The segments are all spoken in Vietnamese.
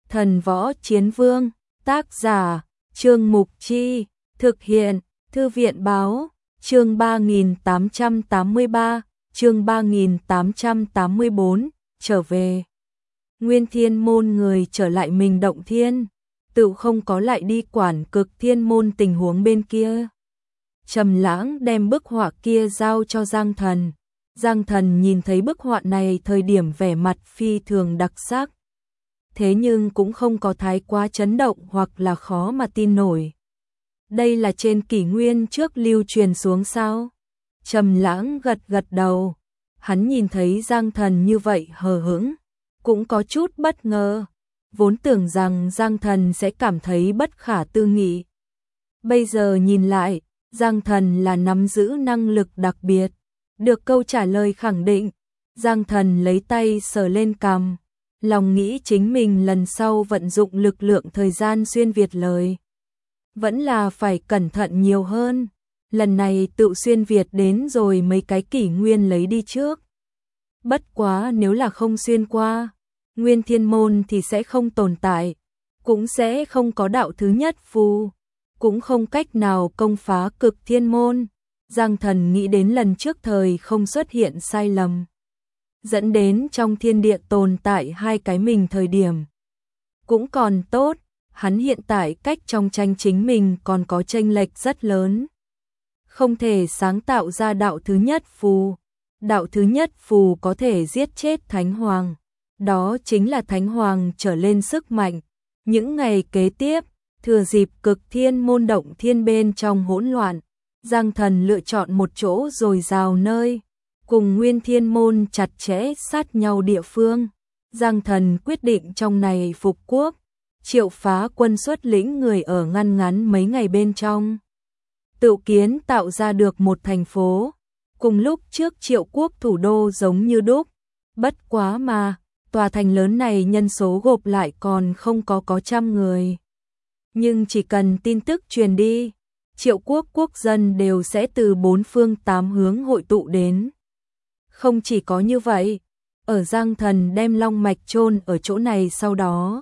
Thần Võ Chiến Vương, tác giả, Trương Mục Chi, thực hiện, Thư viện Báo, chương 3883, chương 3884, trở về. Nguyên Thiên Môn người trở lại mình Động Thiên, tự không có lại đi quản Cực Thiên Môn tình huống bên kia. Trầm Lãng đem bức họa kia giao cho Giang Thần. Giang Thần nhìn thấy bức họa này thời điểm vẻ mặt phi thường đặc sắc. Thế nhưng cũng không có thái quá chấn động hoặc là khó mà tin nổi. Đây là trên kỷ nguyên trước lưu truyền xuống sao? Trầm Lãng gật gật đầu. Hắn nhìn thấy Giang Thần như vậy hờ hững, cũng có chút bất ngờ. Vốn tưởng rằng Giang Thần sẽ cảm thấy bất khả tư nghị. Bây giờ nhìn lại, Giang Thần là nắm giữ năng lực đặc biệt. Được câu trả lời khẳng định, Giang Thần lấy tay sờ lên cằm, lòng nghĩ chính mình lần sau vận dụng lực lượng thời gian xuyên việt lời. Vẫn là phải cẩn thận nhiều hơn, lần này tự xuyên việt đến rồi mấy cái kỷ nguyên lấy đi trước. Bất quá nếu là không xuyên qua, Nguyên Thiên Môn thì sẽ không tồn tại, cũng sẽ không có đạo thứ nhất phù, cũng không cách nào công phá Cực Thiên Môn. Giang Thần nghĩ đến lần trước thời không xuất hiện sai lầm, dẫn đến trong thiên địa tồn tại hai cái mình thời điểm. Cũng còn tốt, hắn hiện tại cách trong tranh chính mình còn có chênh lệch rất lớn. Không thể sáng tạo ra đạo thứ nhất phù. Đạo thứ nhất phù có thể giết chết Thánh Hoàng. Đó chính là Thánh Hoàng trở lên sức mạnh. Những ngày kế tiếp, thừa dịp Cực Thiên Môn Động Thiên bên trong hỗn loạn, Giang Thần lựa chọn một chỗ dồi dào nơi, cùng Nguyên Thiên Môn chặt chẽ sát nhau địa phương. Giang Thần quyết định trong này phục quốc, triệu phá quân xuất lĩnh người ở ngăn ngắn mấy ngày bên trong. Tự kiến tạo ra được một thành phố, cùng lúc trước Triệu quốc thủ đô giống như đúc. Bất quá mà, tòa thành lớn này nhân số gộp lại còn không có trăm người. Nhưng chỉ cần tin tức truyền đi, Triệu quốc quốc dân đều sẽ từ bốn phương tám hướng hội tụ đến. Không chỉ có như vậy, ở Giang Thần đem long mạch chôn ở chỗ này sau đó,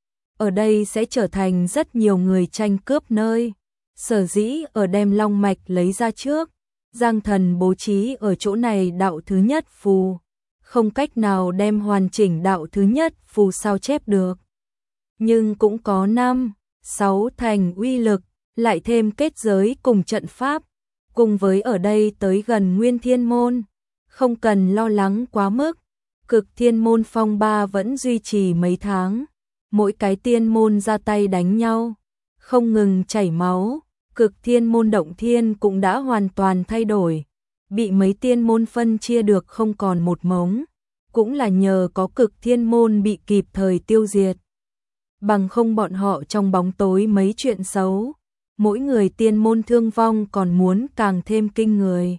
ở đây sẽ trở thành rất nhiều người tranh cướp nơi. Sở dĩ ở đem long mạch lấy ra trước, Giang Thần bố trí ở chỗ này đạo thứ nhất phù, không cách nào đem hoàn chỉnh đạo thứ nhất phù sao chép được. Nhưng cũng có 5, 6 thành uy lực, lại thêm kết giới cùng trận pháp, cùng với ở đây tới gần Nguyên Thiên Môn, không cần lo lắng quá mức. Cực Thiên Môn phong ba vẫn duy trì mấy tháng, mỗi cái tiên môn ra tay đánh nhau, không ngừng chảy máu. Cực Thiên Môn Động Thiên cũng đã hoàn toàn thay đổi, bị mấy tiên môn phân chia được không còn một mống, cũng là nhờ có Cực Thiên Môn bị kịp thời tiêu diệt. Bằng không bọn họ trong bóng tối mấy chuyện xấu, mỗi người tiên môn thương vong còn muốn càng thêm kinh người.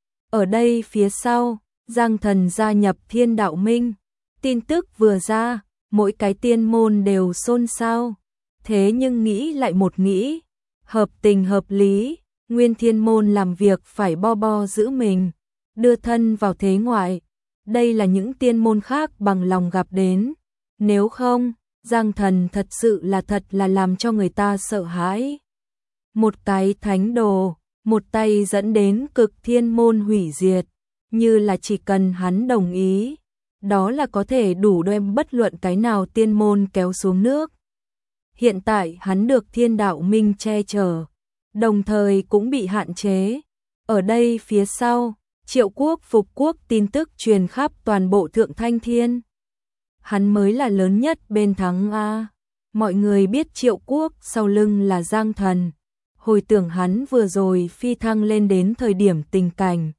Ở đây phía sau, Giang Thần gia nhập Thiên Đạo Minh, tin tức vừa ra, mỗi cái tiên môn đều xôn xao. Thế nhưng nghĩ lại một nghĩ, hợp tình hợp lý, Nguyên Thiên Môn làm việc phải bo giữ mình, đưa thân vào thế ngoại. Đây là những tiên môn khác bằng lòng gặp đến. Nếu không, Giang Thần thật sự là làm cho người ta sợ hãi. Một cái thánh đồ, một tay dẫn đến Cực Thiên Môn hủy diệt, như là chỉ cần hắn đồng ý, đó là có thể đủ đem bất luận cái nào tiên môn kéo xuống nước. Hiện tại hắn được Thiên Đạo Minh che chở, đồng thời cũng bị hạn chế. Ở đây phía sau, Triệu quốc phục quốc tin tức truyền khắp toàn bộ Thượng Thanh Thiên. Hắn mới là lớn nhất bên thắng A. Mọi người biết Triệu quốc sau lưng là Giang Thần. Hồi tưởng hắn vừa rồi phi thăng lên đến thời điểm tình cảnh.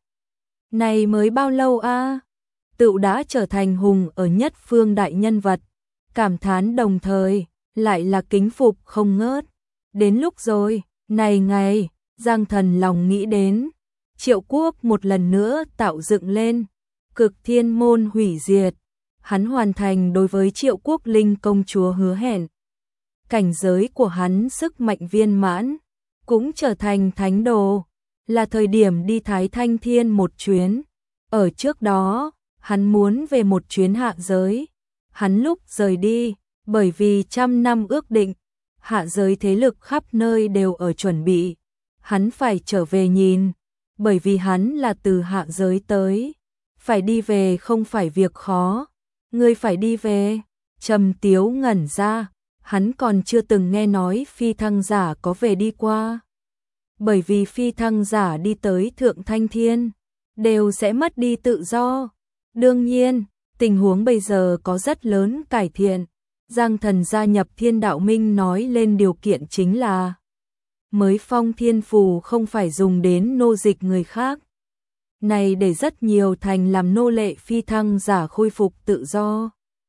Này mới bao lâu A? Tự đã trở thành hùng ở nhất phương đại nhân vật. Cảm thán đồng thời, lại là kính phục không ngớt. Đến lúc rồi, này ngày, Giang Thần lòng nghĩ đến. Triệu quốc một lần nữa tạo dựng lên, Cực Thiên Môn hủy diệt, hắn hoàn thành đối với Triệu quốc linh công chúa hứa hẹn. Cảnh giới của hắn sức mạnh viên mãn, cũng trở thành thánh đồ, là thời điểm đi Thái Thanh Thiên một chuyến. Ở trước đó, hắn muốn về một chuyến hạ giới. Hắn lúc rời đi, Bởi vì trăm năm ước định, hạ giới thế lực khắp nơi đều ở chuẩn bị, hắn phải trở về nhìn, bởi vì hắn là từ hạ giới tới, phải đi về không phải việc khó, ngươi phải đi về. Trầm Tiếu ngẩn ra, hắn còn chưa từng nghe nói phi thăng giả có về đi qua. Bởi vì phi thăng giả đi tới Thượng Thanh Thiên, đều sẽ mất đi tự do. Đương nhiên, tình huống bây giờ có rất lớn cải thiện. Giang Thần gia nhập Thiên Đạo Minh nói lên điều kiện chính là mới phong thiên phù không phải dùng đến nô dịch người khác. Này để rất nhiều thành làm nô lệ phi thăng giả khôi phục tự do.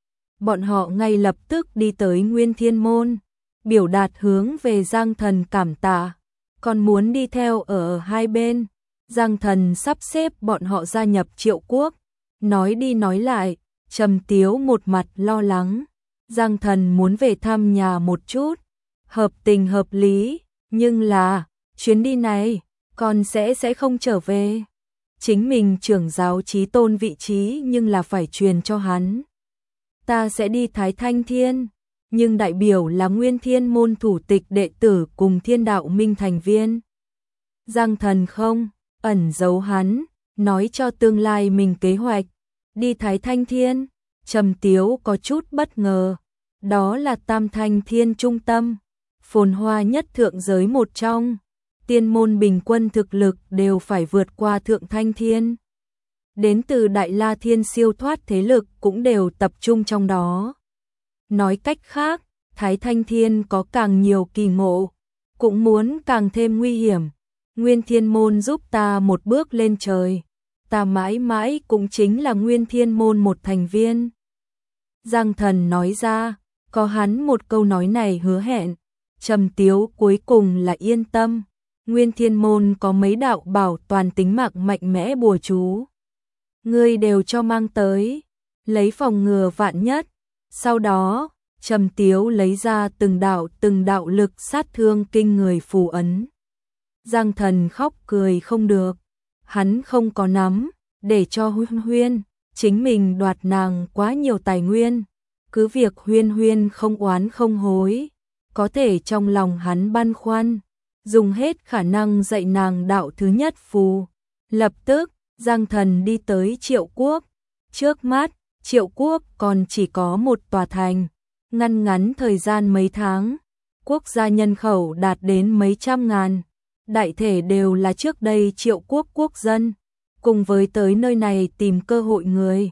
Bọn họ ngay lập tức đi tới Nguyên Thiên Môn, biểu đạt hướng về Giang Thần cảm tạ, còn muốn đi theo ở hai bên. Giang Thần sắp xếp bọn họ gia nhập Triệu Quốc, nói đi nói lại, Trầm Tiếu một mặt lo lắng. Giang Thần muốn về thăm nhà một chút, hợp tình hợp lý, nhưng là, chuyến đi này, con sẽ không trở về. Chính mình trưởng giáo chí tôn vị trí nhưng là phải truyền cho hắn. Ta sẽ đi Thái Thanh Thiên, nhưng đại biểu là Nguyên Thiên Môn thủ tịch đệ tử cùng Thiên Đạo Minh thành viên. Giang Thần không ẩn giấu hắn, nói cho tương lai mình kế hoạch, đi Thái Thanh Thiên. Trầm Tiếu có chút bất ngờ, đó là Tam Thanh Thiên trung tâm, phồn hoa nhất thượng giới một trong, tiên môn bình quân thực lực đều phải vượt qua Thượng Thanh Thiên. Đến từ Đại La Thiên siêu thoát thế lực cũng đều tập trung trong đó. Nói cách khác, Thái Thanh Thiên có càng nhiều kỳ ngộ, cũng muốn càng thêm nguy hiểm. Nguyên Thiên Môn giúp ta một bước lên trời, ta mãi mãi cũng chính là Nguyên Thiên Môn một thành viên. Giang Thần nói ra, có hắn một câu nói này hứa hẹn, Trầm Tiếu cuối cùng là yên tâm. Nguyên Thiên Môn có mấy đạo bảo toàn tính mạng mạnh mẽ bùa chú, ngươi đều cho mang tới, lấy phòng ngừa vạn nhất. Sau đó, Trầm Tiếu lấy ra từng đạo lực sát thương kinh người phù ấn. Giang Thần khóc cười không được, hắn không có nắm, để cho Huyên Huyên, chính mình đoạt nàng quá nhiều tài nguyên, cứ việc Huyên Huyên không oán không hối, có thể trong lòng hắn băn khoăn, dùng hết khả năng dạy nàng đạo thứ nhất phù. Lập tức, Giang Thần đi tới Triệu Quốc, trước mắt, Triệu Quốc còn chỉ có một tòa thành, ngắn thời gian mấy tháng, quốc gia nhân khẩu đạt đến mấy trăm ngàn, đại thể đều là trước đây Triệu Quốc quốc dân, cùng với tới nơi này tìm cơ hội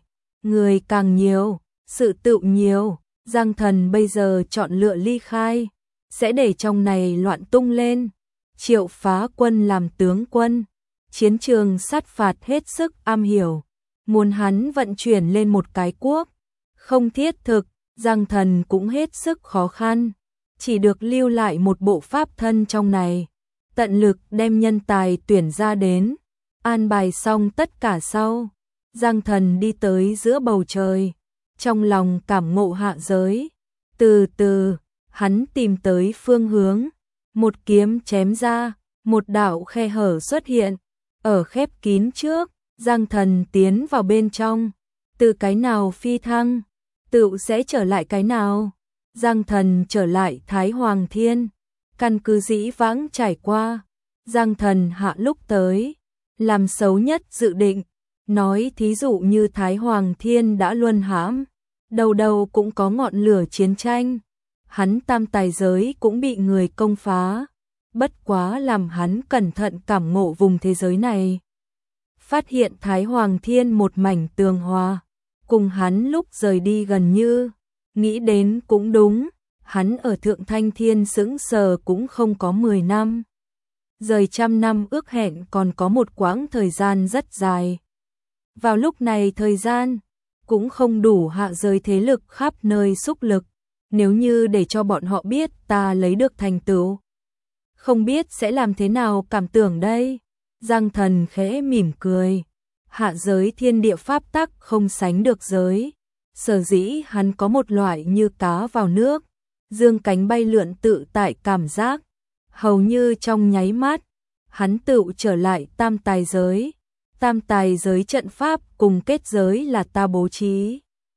người càng nhiều, sự tựu nhiều. Giang Thần bây giờ chọn lựa ly khai, sẽ để trong này loạn tung lên. Triệu Phá Quân làm tướng quân, chiến trường sát phạt hết sức am hiểu, muốn hắn vận chuyển lên một cái quốc, không thiết thực. Giang Thần cũng hết sức khó khăn, chỉ được lưu lại một bộ pháp thân trong này, tận lực đem nhân tài tuyển ra đến, an bài xong tất cả sau. Giang Thần đi tới giữa bầu trời, trong lòng cảm ngộ hạ giới, từ từ, hắn tìm tới phương hướng, một kiếm chém ra, một đạo khe hở xuất hiện, ở khép kín trước, Giang Thần tiến vào bên trong, từ cái nào phi thăng, tựu sẽ trở lại cái nào. Giang Thần trở lại Thái Hoàng Thiên, căn cứ dĩ vãng trải qua, Giang Thần hạ lúc tới, làm xấu nhất dự định, nói thí dụ như Thái Hoàng Thiên đã luân hãm, đầu đầu cũng có ngọn lửa chiến tranh, hắn tam tài giới cũng bị người công phá, bất quá làm hắn cẩn thận cảm ngộ vùng thế giới này. Phát hiện Thái Hoàng Thiên một mảnh tường hòa, cùng hắn lúc rời đi gần như, nghĩ đến cũng đúng, hắn ở Thượng Thanh Thiên sững sờ cũng không có 10 năm. Rời trăm năm ước hẹn còn có một quãng thời gian rất dài. Vào lúc này thời gian, cũng không đủ hạ giới thế lực khắp nơi xúc lực, nếu như để cho bọn họ biết ta lấy được thành tựu, không biết sẽ làm thế nào cảm tưởng đây. Giang Thần khẽ mỉm cười, hạ giới thiên địa pháp tắc không sánh được giới, sở dĩ hắn có một loại như cá vào nước, dương cánh bay lượn tự tại cảm giác, hầu như trong nháy mắt, hắn tựu trở lại tam tài giới. Tam tài giới trận pháp cùng kết giới là ta bố trí.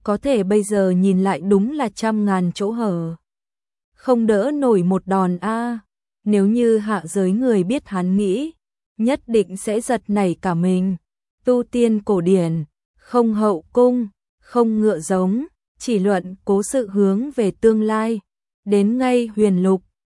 có thể bây giờ nhìn lại đúng là trăm ngàn chỗ hở. Không đỡ nổi một đòn a. Nếu như hạ giới người biết hắn nghĩ, nhất định sẽ giật nảy cả mình. Tu tiên cổ điển, không hậu cung, không ngựa giống, chỉ luận cố sự hướng về tương lai. Đến ngay huyền lục,